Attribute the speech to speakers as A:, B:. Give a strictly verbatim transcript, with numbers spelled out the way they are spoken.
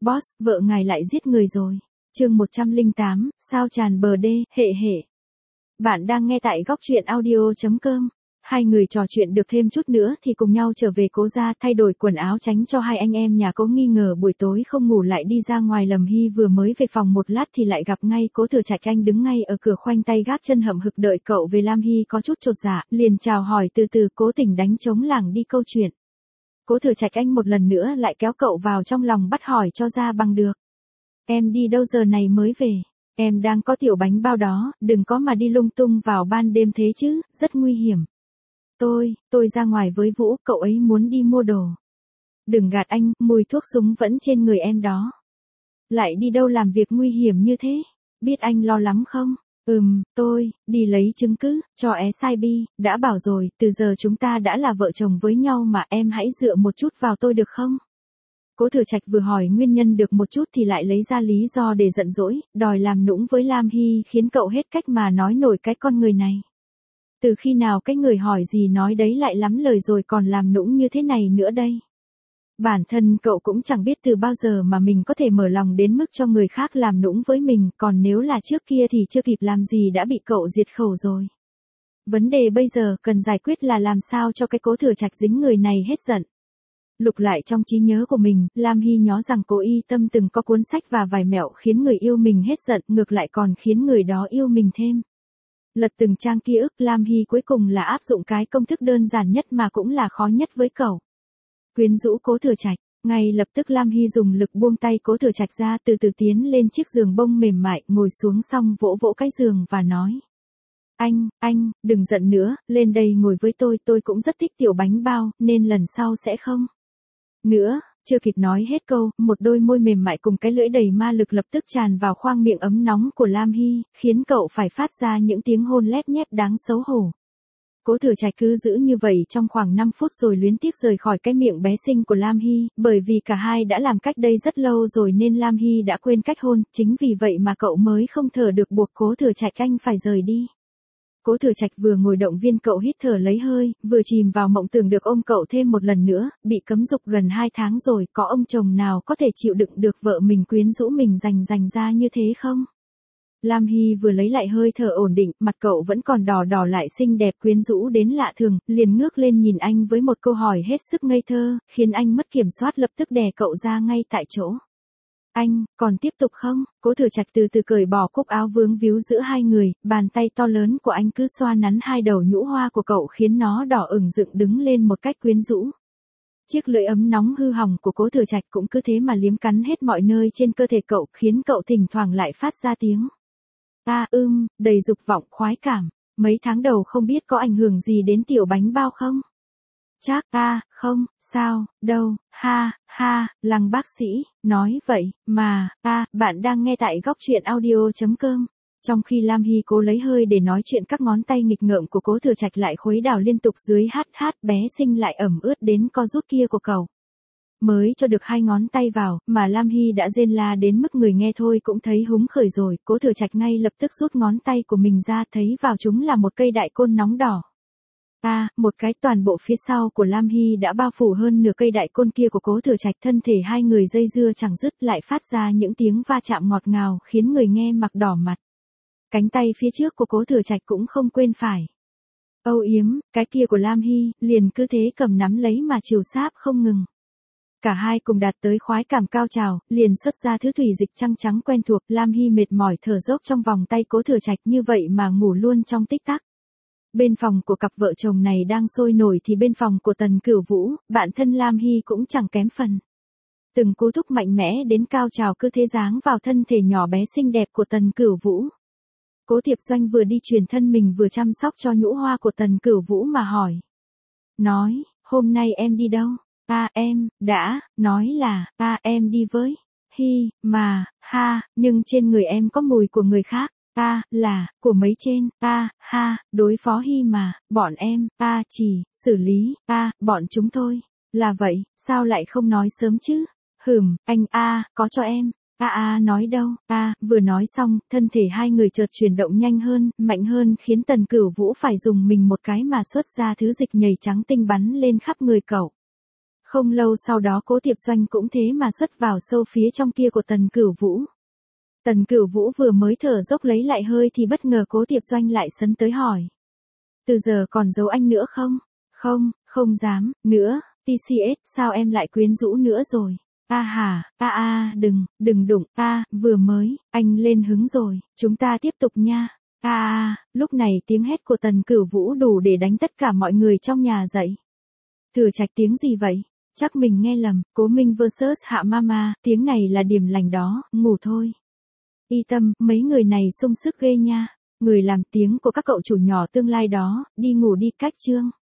A: Boss, vợ ngài lại giết người rồi. Chương một trăm lẻ tám, sao tràn bờ đê, hệ hệ. Bạn đang nghe tại góc truyện audio chấm com. Hai người trò chuyện được thêm chút nữa thì cùng nhau trở về Cố gia thay đổi quần áo tránh cho hai anh em nhà Cố nghi ngờ buổi tối không ngủ lại đi ra ngoài. Lâm Hy vừa mới về phòng một lát thì lại gặp ngay Cố Thừa Trạch. Anh đứng ngay ở cửa khoanh tay gác chân hậm hực đợi cậu về. Lam Hy có chút chột dạ, liền chào hỏi từ từ, cố tình đánh trống lảng đi câu chuyện. Cố Thừa Trạch anh một lần nữa lại kéo cậu vào trong lòng bắt hỏi cho ra bằng được. Em đi đâu giờ này mới về? Em đang có tiểu bánh bao đó, đừng có mà đi lung tung vào ban đêm thế chứ, rất nguy hiểm. Tôi, tôi ra ngoài với Vũ, cậu ấy muốn đi mua đồ. Đừng gạt anh, mùi thuốc súng vẫn trên người em đó. Lại đi đâu làm việc nguy hiểm như thế? Biết anh lo lắm không? Ừm, tôi, đi lấy chứng cứ, cho é sai bi, đã bảo rồi, từ giờ chúng ta đã là vợ chồng với nhau mà, em hãy dựa một chút vào tôi được không? Cố Thừa Trạch vừa hỏi nguyên nhân được một chút thì lại lấy ra lý do để giận dỗi, đòi làm nũng với Lam Hy, khiến cậu hết cách mà nói nổi cái con người này. Từ khi nào cái người hỏi gì nói đấy lại lắm lời rồi còn làm nũng như thế này nữa đây? Bản thân cậu cũng chẳng biết từ bao giờ mà mình có thể mở lòng đến mức cho người khác làm nũng với mình, còn nếu là trước kia thì chưa kịp làm gì đã bị cậu diệt khẩu rồi. Vấn đề bây giờ cần giải quyết là làm sao cho cái Cố Thừa Trạch dính người này hết giận. Lục lại trong trí nhớ của mình, Lam Hy nhớ rằng Cố Y Tâm từng có cuốn sách và vài mẹo khiến người yêu mình hết giận, ngược lại còn khiến người đó yêu mình thêm. Lật từng trang ký ức, Lam Hy cuối cùng là áp dụng cái công thức đơn giản nhất mà cũng là khó nhất với cậu. Quyến rũ Cố Thừa Trạch. Ngay lập tức Lam Hy dùng lực buông tay Cố Thừa Trạch ra, từ từ tiến lên chiếc giường bông mềm mại, ngồi xuống xong vỗ vỗ cái giường và nói. Anh, anh, đừng giận nữa, lên đây ngồi với tôi, tôi cũng rất thích tiểu bánh bao, nên lần sau sẽ không. Nữa, chưa kịp nói hết câu, một đôi môi mềm mại cùng cái lưỡi đầy ma lực lập tức tràn vào khoang miệng ấm nóng của Lam Hy, khiến cậu phải phát ra những tiếng hôn lép nhép đáng xấu hổ. Cố Thừa Trạch cứ giữ như vậy trong khoảng năm phút rồi luyến tiếc rời khỏi cái miệng bé xinh của Lam Hy, bởi vì cả hai đã làm cách đây rất lâu rồi nên Lam Hy đã quên cách hôn, chính vì vậy mà cậu mới không thở được buộc Cố Thừa Trạch anh phải rời đi. Cố Thừa Trạch vừa ngồi động viên cậu hít thở lấy hơi, vừa chìm vào mộng tưởng được ôm cậu thêm một lần nữa, bị cấm dục gần hai tháng rồi, có ông chồng nào có thể chịu đựng được vợ mình quyến rũ mình rành rành ra như thế không? Lam Hy vừa lấy lại hơi thở ổn định, mặt cậu vẫn còn đỏ đỏ lại xinh đẹp quyến rũ đến lạ thường, liền ngước lên nhìn anh với một câu hỏi hết sức ngây thơ, khiến anh mất kiểm soát lập tức đè cậu ra ngay tại chỗ. Anh, còn tiếp tục không? Cố Thừa Trạch từ từ cởi bỏ cúc áo vướng víu giữa hai người, bàn tay to lớn của anh cứ xoa nắn hai đầu nhũ hoa của cậu khiến nó đỏ ửng dựng đứng lên một cách quyến rũ. Chiếc lưỡi ấm nóng hư hỏng của Cố Thừa Trạch cũng cứ thế mà liếm cắn hết mọi nơi trên cơ thể cậu, khiến cậu thỉnh thoảng lại phát ra tiếng. A ưm, đầy dục vọng khoái cảm. Mấy tháng đầu không biết có ảnh hưởng gì đến tiểu bánh bao không? Chắc, a, à, không, sao, đâu, ha, ha, Lăng bác sĩ, nói vậy, mà, a, à, bạn đang nghe tại góc truyện audio chấm com. Trong khi Lam Hy cố lấy hơi để nói chuyện, các ngón tay nghịch ngợm của Cố Thừa Trạch lại khuấy đảo liên tục dưới hát hát bé xinh lại ẩm ướt đến co rút kia của cậu. Mới cho được hai ngón tay vào, mà Lam Hy đã rên la đến mức người nghe thôi cũng thấy húng khởi rồi, Cố Thừa Trạch ngay lập tức rút ngón tay của mình ra, thấy vào chúng là một cây đại côn nóng đỏ. A, à, một cái toàn bộ phía sau của Lam Hy đã bao phủ hơn nửa cây đại côn kia của Cố Thừa Trạch, thân thể hai người dây dưa chẳng dứt lại phát ra những tiếng va chạm ngọt ngào khiến người nghe mặc đỏ mặt. Cánh tay phía trước của Cố Thừa Trạch cũng không quên phải âu yếm, cái kia của Lam Hy, liền cứ thế cầm nắm lấy mà chiều sáp không ngừng. Cả hai cùng đạt tới khoái cảm cao trào, liền xuất ra thứ thủy dịch trắng trắng quen thuộc, Lam Hy mệt mỏi thở dốc trong vòng tay Cố Thừa Trạch, như vậy mà ngủ luôn trong tích tắc. Bên phòng của cặp vợ chồng này đang sôi nổi thì bên phòng của Tần Cửu Vũ, bạn thân Lam Hy cũng chẳng kém phần. Từng cú thúc mạnh mẽ đến cao trào cứ thế giáng vào thân thể nhỏ bé xinh đẹp của Tần Cửu Vũ. Cố Thiệp Doanh vừa đi truyền thân mình vừa chăm sóc cho nhũ hoa của Tần Cửu Vũ mà hỏi. Nói, hôm nay em đi đâu? À em, đã, nói là, à em đi với, hi, mà, ha, nhưng trên người em có mùi của người khác. A, à, là, của mấy trên, a, à, ha, đối phó hi mà, bọn em, a, à, chỉ, xử lý, a, à, bọn chúng thôi. Là vậy, sao lại không nói sớm chứ? Hừm, anh, a, à, có cho em. A a nói đâu, a, à, vừa nói xong, thân thể hai người chợt chuyển động nhanh hơn, mạnh hơn khiến Tần Cửu Vũ phải dùng mình một cái mà xuất ra thứ dịch nhầy trắng tinh bắn lên khắp người cậu. Không lâu sau đó Cố Tiệp Doanh cũng thế mà xuất vào sâu phía trong kia của Tần Cửu Vũ. Tần Cửu Vũ vừa mới thở dốc lấy lại hơi thì bất ngờ Cố Tiệp Doanh lại sấn tới hỏi. Từ giờ còn giấu anh nữa không? Không, không dám, nữa, tê xê ét, sao em lại quyến rũ nữa rồi? A hà, a a, đừng, đừng đụng, a, vừa mới, anh lên hứng rồi, chúng ta tiếp tục nha. A a, lúc này tiếng hét của Tần Cửu Vũ đủ để đánh tất cả mọi người trong nhà dậy. Thừa Trạch tiếng gì vậy? Chắc mình nghe lầm, Cố Minh versus Hạ Mama, tiếng này là điểm lành đó, ngủ thôi. Y tâm, mấy người này sung sức ghê nha. Người làm tiếng của các cậu chủ nhỏ tương lai đó, đi ngủ đi cách chương.